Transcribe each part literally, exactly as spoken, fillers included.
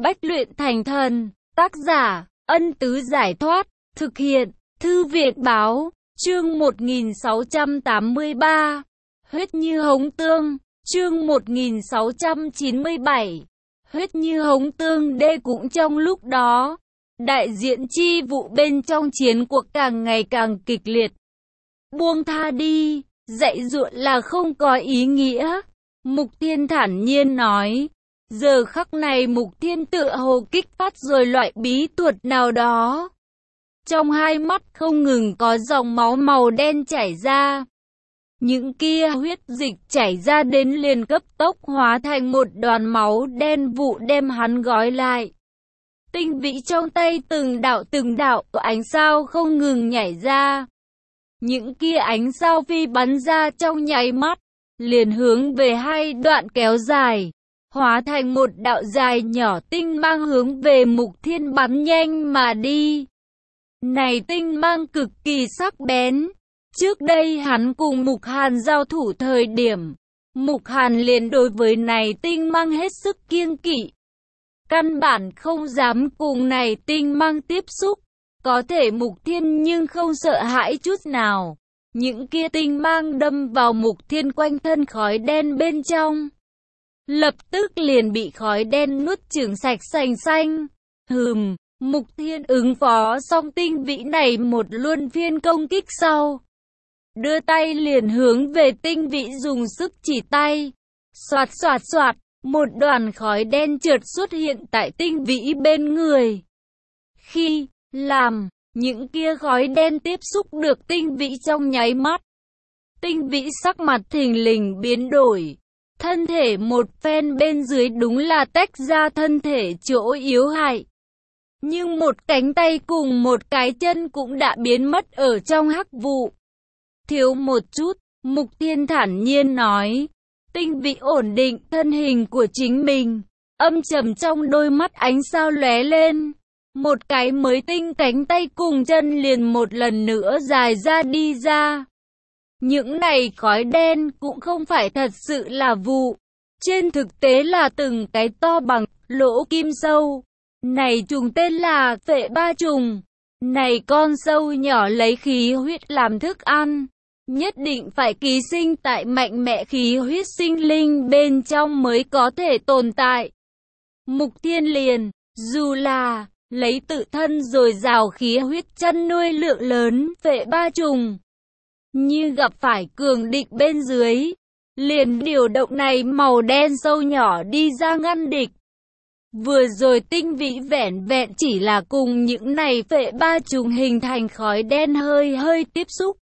Bách luyện thành thần, tác giả, Ân Tứ Giải Thoát, thực hiện, Thư viện Báo, chương một nghìn sáu trăm tám mươi ba, huyết như hống tương, chương một nghìn sáu trăm chín mươi bảy, huyết như hống tương đê cũng trong lúc đó, đại diện chi vụ bên trong chiến cuộc càng ngày càng kịch liệt. Buông tha đi, dạy dụa là không có ý nghĩa, Mục Thiên thản nhiên nói. Giờ khắc này Mục Thiên tựa hồ kích phát rồi loại bí thuật nào đó. Trong hai mắt không ngừng có dòng máu màu đen chảy ra. Những kia huyết dịch chảy ra đến liền cấp tốc hóa thành một đoàn máu đen vụ đem hắn gói lại. Tinh vĩ trong tay từng đạo từng đạo ánh sao không ngừng nhảy ra. Những kia ánh sao phi bắn ra trong nháy mắt, liền hướng về hai đoạn kéo dài, hóa thành một đạo dài nhỏ tinh mang hướng về Mục Thiên bắn nhanh mà đi. Này tinh mang cực kỳ sắc bén. Trước đây hắn cùng Mục Hàn giao thủ thời điểm, Mục Hàn liền đối với này tinh mang hết sức kiêng kỵ. Căn bản không dám cùng này tinh mang tiếp xúc. Có thể Mục Thiên nhưng không sợ hãi chút nào. Những kia tinh mang đâm vào Mục Thiên quanh thân khói đen bên trong, lập tức liền bị khói đen nuốt chửng sạch sành xanh. Hừm, Mục Thiên ứng phó xong tinh vĩ này một luân phiên công kích sau, đưa tay liền hướng về tinh vĩ dùng sức chỉ tay. Xoạt xoạt xoạt, một đoàn khói đen chợt xuất hiện tại tinh vĩ bên người. Khi làm những kia khói đen tiếp xúc được tinh vĩ trong nháy mắt, tinh vĩ sắc mặt thình lình biến đổi. Thân thể một phen bên dưới đúng là tách ra thân thể chỗ yếu hại. Nhưng một cánh tay cùng một cái chân cũng đã biến mất ở trong hắc vụ. Thiếu một chút, Mục Thiên thản nhiên nói. Tinh vĩ ổn định thân hình của chính mình, âm trầm trong đôi mắt ánh sao lóe lên. Một cái mới tinh cánh tay cùng chân liền một lần nữa dài ra đi ra. Những này khói đen cũng không phải thật sự là vụ. Trên thực tế là từng cái to bằng lỗ kim sâu. Này trùng tên là phệ ba trùng. Này con sâu nhỏ lấy khí huyết làm thức ăn. Nhất định phải ký sinh tại mạnh mẽ khí huyết sinh linh bên trong mới có thể tồn tại. Mục Thiên liền, dù là lấy tự thân rồi rào khí huyết chăn nuôi lượng lớn phệ ba trùng, như gặp phải cường địch bên dưới, liền điều động này màu đen sâu nhỏ đi ra ngăn địch. Vừa rồi tinh vĩ vẻn vẹn chỉ là cùng những này phệ ba trùng hình thành khói đen hơi hơi tiếp xúc.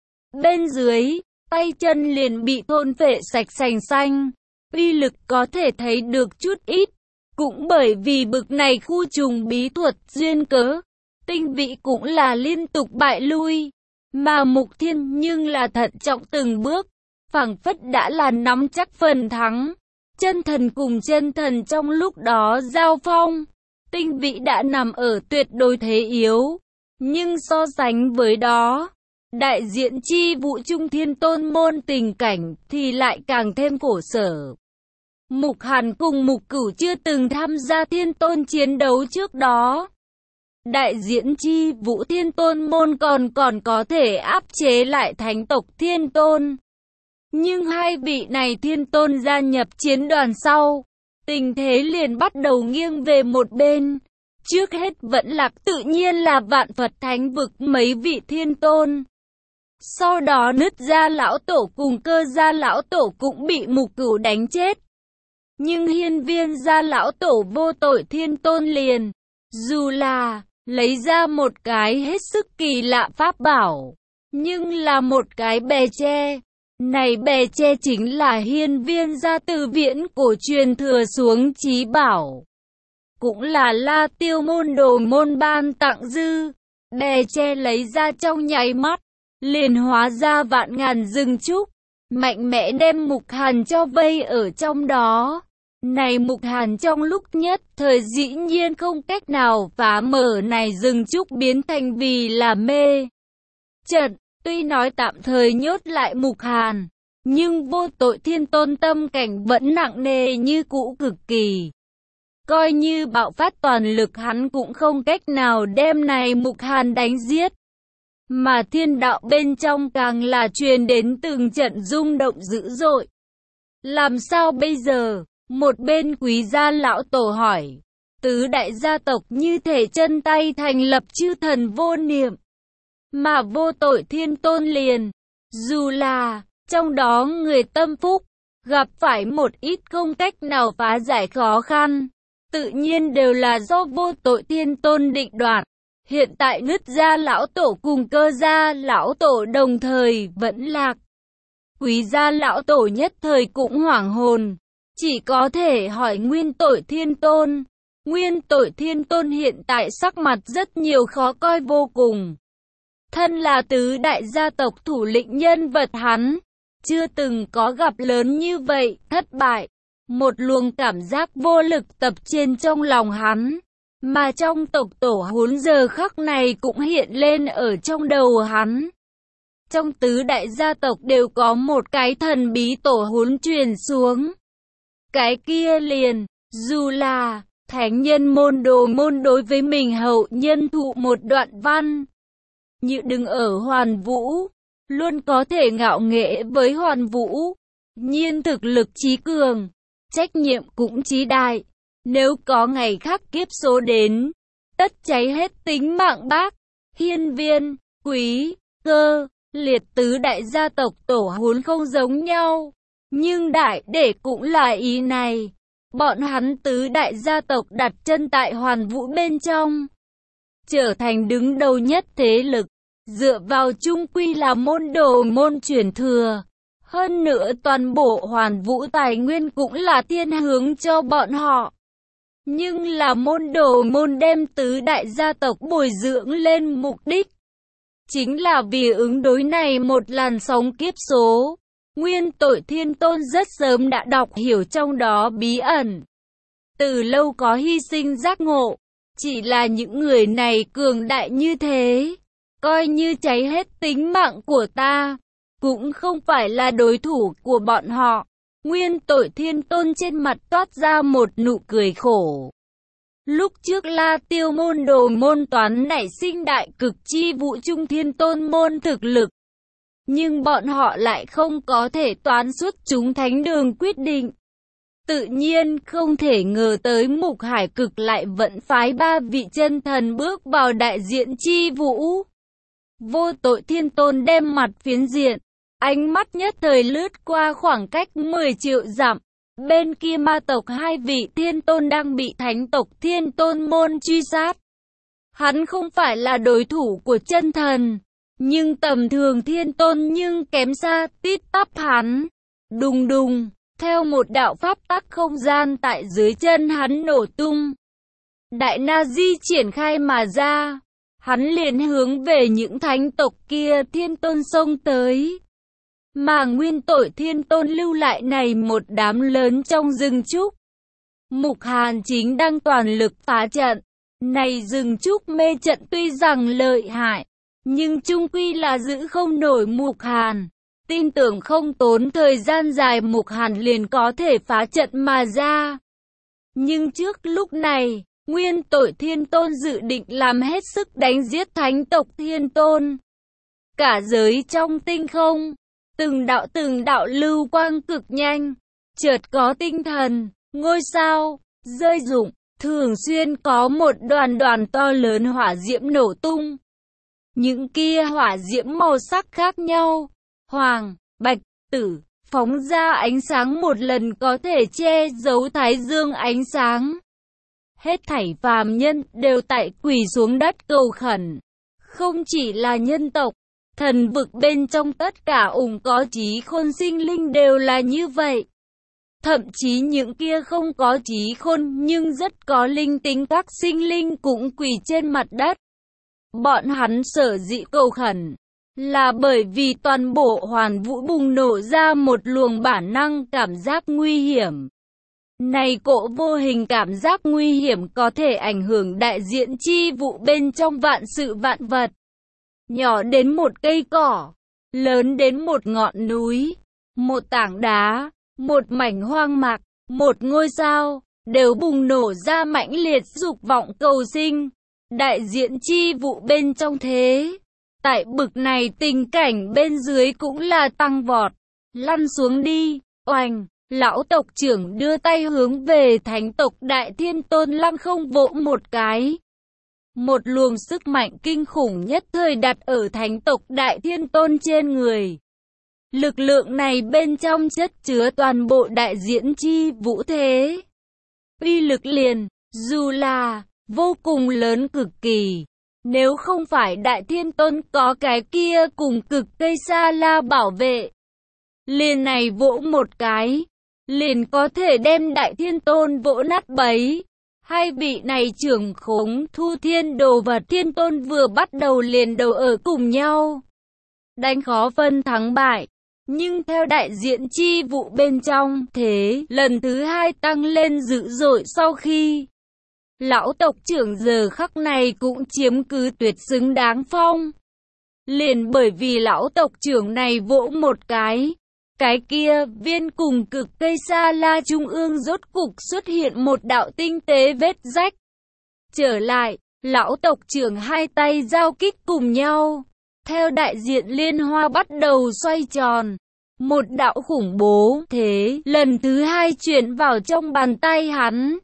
Bên dưới, tay chân liền bị thôn phệ sạch sành xanh, uy lực có thể thấy được chút ít. Cũng bởi vì bực này khu trùng bí thuật duyên cớ, tinh vĩ cũng là liên tục bại lui. Mà Mục Thiên nhưng là thận trọng từng bước, phảng phất đã là nắm chắc phần thắng. Chân thần cùng chân thần trong lúc đó giao phong, tinh vĩ đã nằm ở tuyệt đối thế yếu. Nhưng so sánh với đó, đại diện chi vụ trung thiên tôn môn tình cảnh thì lại càng thêm khổ sở. Mục Hàn cùng Mục Cửu chưa từng tham gia thiên tôn chiến đấu trước đó. Đại diện chi vũ thiên tôn môn còn còn có thể áp chế lại thánh tộc thiên tôn. Nhưng hai vị này thiên tôn gia nhập chiến đoàn sau, tình thế liền bắt đầu nghiêng về một bên. Trước hết vẫn lạc tự nhiên là Vạn Phật Thánh vực mấy vị thiên tôn. Sau đó Nứt Gia lão tổ cùng Cơ Gia lão tổ cũng bị Mục Cửu đánh chết. Nhưng Hiên Viên Gia lão tổ vô tội thiên tôn liền, dù là lấy ra một cái hết sức kỳ lạ pháp bảo, nhưng là một cái bè tre. Này bè tre chính là Hiên Viên Gia từ viễn cổ truyền thừa xuống chí bảo, cũng là La Tiêu môn đồ môn ban tặng dư. Bè tre lấy ra trong nháy mắt, liền hóa ra vạn ngàn rừng trúc, mạnh mẽ đem Mục Hàn cho vây ở trong đó. Này Mục Hàn trong lúc nhất thời dĩ nhiên không cách nào phá mở này rừng trúc biến thành vì là mê trận. Tuy nói tạm thời nhốt lại Mục Hàn, nhưng vô tội thiên tôn tâm cảnh vẫn nặng nề như cũ cực kỳ. Coi như bạo phát toàn lực hắn cũng không cách nào đem này Mục Hàn đánh giết. Mà thiên đạo bên trong càng là truyền đến từng trận rung động dữ dội. Làm sao bây giờ? Một bên Quý gia lão tổ hỏi. Tứ đại gia tộc như thể chân tay thành lập chư thần vô niệm. Mà vô tội thiên tôn liền. Dù là trong đó người tâm phúc, gặp phải một ít không cách nào phá giải khó khăn, tự nhiên đều là do vô tội thiên tôn định đoạt. Hiện tại Nứt gia lão tổ cùng Cơ gia lão tổ đồng thời vẫn lạc. Quý gia lão tổ nhất thời cũng hoảng hồn, chỉ có thể hỏi Nguyên Tội Thiên Tôn. Nguyên Tội Thiên Tôn hiện tại sắc mặt rất nhiều khó coi vô cùng. Thân là tứ đại gia tộc thủ lĩnh nhân vật hắn, chưa từng có gặp lớn như vậy, thất bại. Một luồng cảm giác vô lực tập trên trong lòng hắn, mà trong tộc tổ huấn giờ khắc này cũng hiện lên ở trong đầu hắn. Trong tứ đại gia tộc đều có một cái thần bí tổ huấn truyền xuống. Cái kia liền, dù là thánh nhân môn đồ môn đối với mình hậu nhân thụ một đoạn văn. Như đừng ở Hoàn Vũ, luôn có thể ngạo nghễ với Hoàn Vũ. Nhiên thực lực chí cường, trách nhiệm cũng chí đại. Nếu có ngày khác kiếp số đến, tất cháy hết tính mạng bác. Hiên Viên, Quý, Cơ, Liệt tứ đại gia tộc tổ huấn không giống nhau. Nhưng đại để cũng là ý này. Bọn hắn tứ đại gia tộc đặt chân tại Hoàn Vũ bên trong, trở thành đứng đầu nhất thế lực, dựa vào chung quy là môn đồ môn truyền thừa. Hơn nữa toàn bộ Hoàn Vũ tài nguyên cũng là thiên hướng cho bọn họ. Nhưng là môn đồ môn đem tứ đại gia tộc bồi dưỡng lên mục đích, chính là vì ứng đối này một làn sóng kiếp số. Nguyên Tội Thiên Tôn rất sớm đã đọc hiểu trong đó bí ẩn. Từ lâu có hy sinh giác ngộ. Chỉ là những người này cường đại như thế, coi như cháy hết tính mạng của ta, cũng không phải là đối thủ của bọn họ. Nguyên Tội Thiên Tôn trên mặt toát ra một nụ cười khổ. Lúc trước La Tiêu môn đồ môn toán nảy sinh đại cực chi vũ trung thiên tôn môn thực lực. Nhưng bọn họ lại không có thể toán xuất chúng thánh đường quyết định. Tự nhiên không thể ngờ tới Mục Hải Cực lại vẫn phái ba vị chân thần bước vào đại diện chi vũ. Vô Tội Thiên Tôn đem mặt phiến diện, ánh mắt nhất thời lướt qua khoảng cách mười triệu dặm. Bên kia ma tộc hai vị thiên tôn đang bị thánh tộc thiên tôn môn truy sát. Hắn không phải là đối thủ của chân thần, nhưng tầm thường thiên tôn nhưng kém xa tít tắp hắn. Đùng đùng, theo một đạo pháp tắc không gian tại dưới chân hắn nổ tung. Đại Na Di triển khai mà ra, hắn liền hướng về những thánh tộc kia thiên tôn xông tới. Mà Nguyên Tội Thiên Tôn lưu lại này một đám lớn trong rừng trúc. Mục Hàn chính đang toàn lực phá trận. Này rừng trúc mê trận tuy rằng lợi hại, nhưng chung quy là giữ không nổi Mục Hàn. Tin tưởng không tốn thời gian dài Mục Hàn liền có thể phá trận mà ra. Nhưng trước lúc này, Nguyên Tội Thiên Tôn dự định làm hết sức đánh giết thánh tộc Thiên Tôn. Cả giới trong tinh không, từng đạo từng đạo lưu quang cực nhanh, chợt có tinh thần, ngôi sao, rơi rụng, thường xuyên có một đoàn đoàn to lớn hỏa diễm nổ tung. Những kia hỏa diễm màu sắc khác nhau, hoàng, bạch, tử, phóng ra ánh sáng một lần có thể che giấu thái dương ánh sáng. Hết thảy phàm nhân đều tại quỳ xuống đất cầu khẩn. Không chỉ là nhân tộc, thần vực bên trong tất cả ủng có trí khôn sinh linh đều là như vậy. Thậm chí những kia không có trí khôn nhưng rất có linh tính các sinh linh cũng quỳ trên mặt đất. Bọn hắn sở dĩ cầu khẩn là bởi vì toàn bộ Hoàn Vũ bùng nổ ra một luồng bản năng cảm giác nguy hiểm. Này cỗ vô hình cảm giác nguy hiểm có thể ảnh hưởng đại diện chi vụ bên trong vạn sự vạn vật. Nhỏ đến một cây cỏ, lớn đến một ngọn núi, một tảng đá, một mảnh hoang mạc, một ngôi sao, đều bùng nổ ra mãnh liệt dục vọng cầu sinh. Đại diện chi vụ bên trong thế. Tại bực này tình cảnh bên dưới cũng là tăng vọt. Lăn xuống đi, oành, lão tộc trưởng đưa tay hướng về thánh tộc Đại Thiên Tôn lăng không vỗ một cái. Một luồng sức mạnh kinh khủng nhất thời đặt ở thánh tộc Đại Thiên Tôn trên người. Lực lượng này bên trong chất chứa toàn bộ đại diễn chi vũ thế. Uy lực liền, dù là, vô cùng lớn cực kỳ. Nếu không phải Đại Thiên Tôn có cái kia cùng cực cây sa la bảo vệ. Liền này vỗ một cái, liền có thể đem Đại Thiên Tôn vỗ nát bấy. Hai vị này trưởng khống thu thiên đồ vật Thiên Tôn vừa bắt đầu liền đầu ở cùng nhau. Đánh khó phân thắng bại. Nhưng theo đại diện chi vụ bên trong thế lần thứ hai tăng lên dữ dội sau khi lão tộc trưởng giờ khắc này cũng chiếm cứ tuyệt xứng đáng phong. Liền bởi vì lão tộc trưởng này vỗ một cái, cái kia viên cùng cực cây sa la trung ương rốt cục xuất hiện một đạo tinh tế vết rách. Trở lại, lão tộc trưởng hai tay giao kích cùng nhau. Theo đại diện liên hoa bắt đầu xoay tròn, một đạo khủng bố thế lần thứ hai chuyển vào trong bàn tay hắn.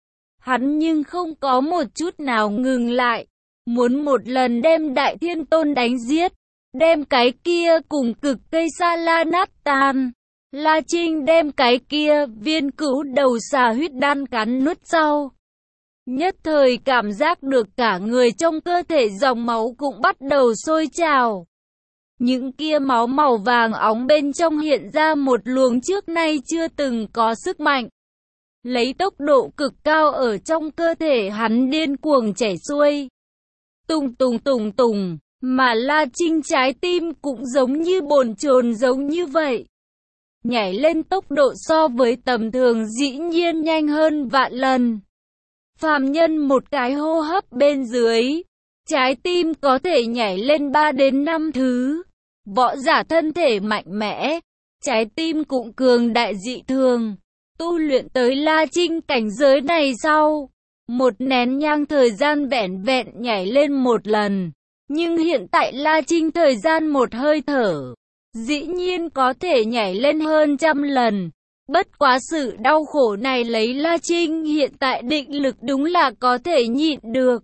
Hắn nhưng không có một chút nào ngừng lại, muốn một lần đem Đại Thiên Tôn đánh giết, đem cái kia cùng cực cây sa la nát tan. La Trinh đem cái kia viên cữu đầu xà huyết đan cắn nuốt sau. Nhất thời cảm giác được cả người trong cơ thể dòng máu cũng bắt đầu sôi trào. Những kia máu màu vàng óng bên trong hiện ra một luồng trước nay chưa từng có sức mạnh. Lấy tốc độ cực cao ở trong cơ thể hắn điên cuồng chảy xuôi. Tùng tùng tùng tùng, mà La Trinh trái tim cũng giống như bồn chồn giống như vậy. Nhảy lên tốc độ so với tầm thường dĩ nhiên nhanh hơn vạn lần. Phàm nhân một cái hô hấp bên dưới, trái tim có thể nhảy lên ba đến năm thứ. Võ giả thân thể mạnh mẽ, trái tim cũng cường đại dị thường. Tu luyện tới La Trinh cảnh giới này sau, một nén nhang thời gian vẻn vẹn nhảy lên một lần. Nhưng hiện tại La Trinh thời gian một hơi thở, dĩ nhiên có thể nhảy lên hơn trăm lần. Bất quá sự đau khổ này lấy La Trinh hiện tại định lực đúng là có thể nhịn được.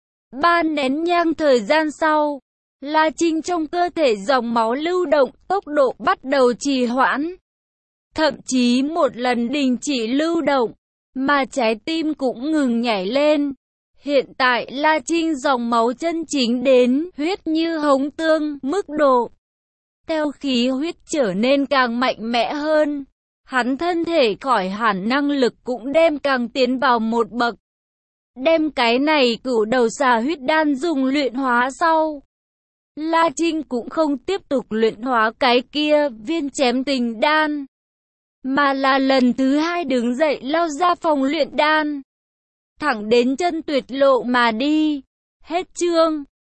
Ba nén nhang thời gian sau, La Trinh trong cơ thể dòng máu lưu động, tốc độ bắt đầu trì hoãn. Thậm chí một lần đình chỉ lưu động, mà trái tim cũng ngừng nhảy lên. Hiện tại La Trinh dòng máu chân chính đến huyết như hống tương mức độ. Theo khí huyết trở nên càng mạnh mẽ hơn, hắn thân thể khỏi hẳn năng lực cũng đem càng tiến vào một bậc. Đem cái này cửu đầu xà huyết đan dùng luyện hóa sau, La Trinh cũng không tiếp tục luyện hóa cái kia viên chém tình đan, mà là lần thứ hai đứng dậy lao ra phòng luyện đan, thẳng đến chân tuyệt lộ mà đi. Hết chương.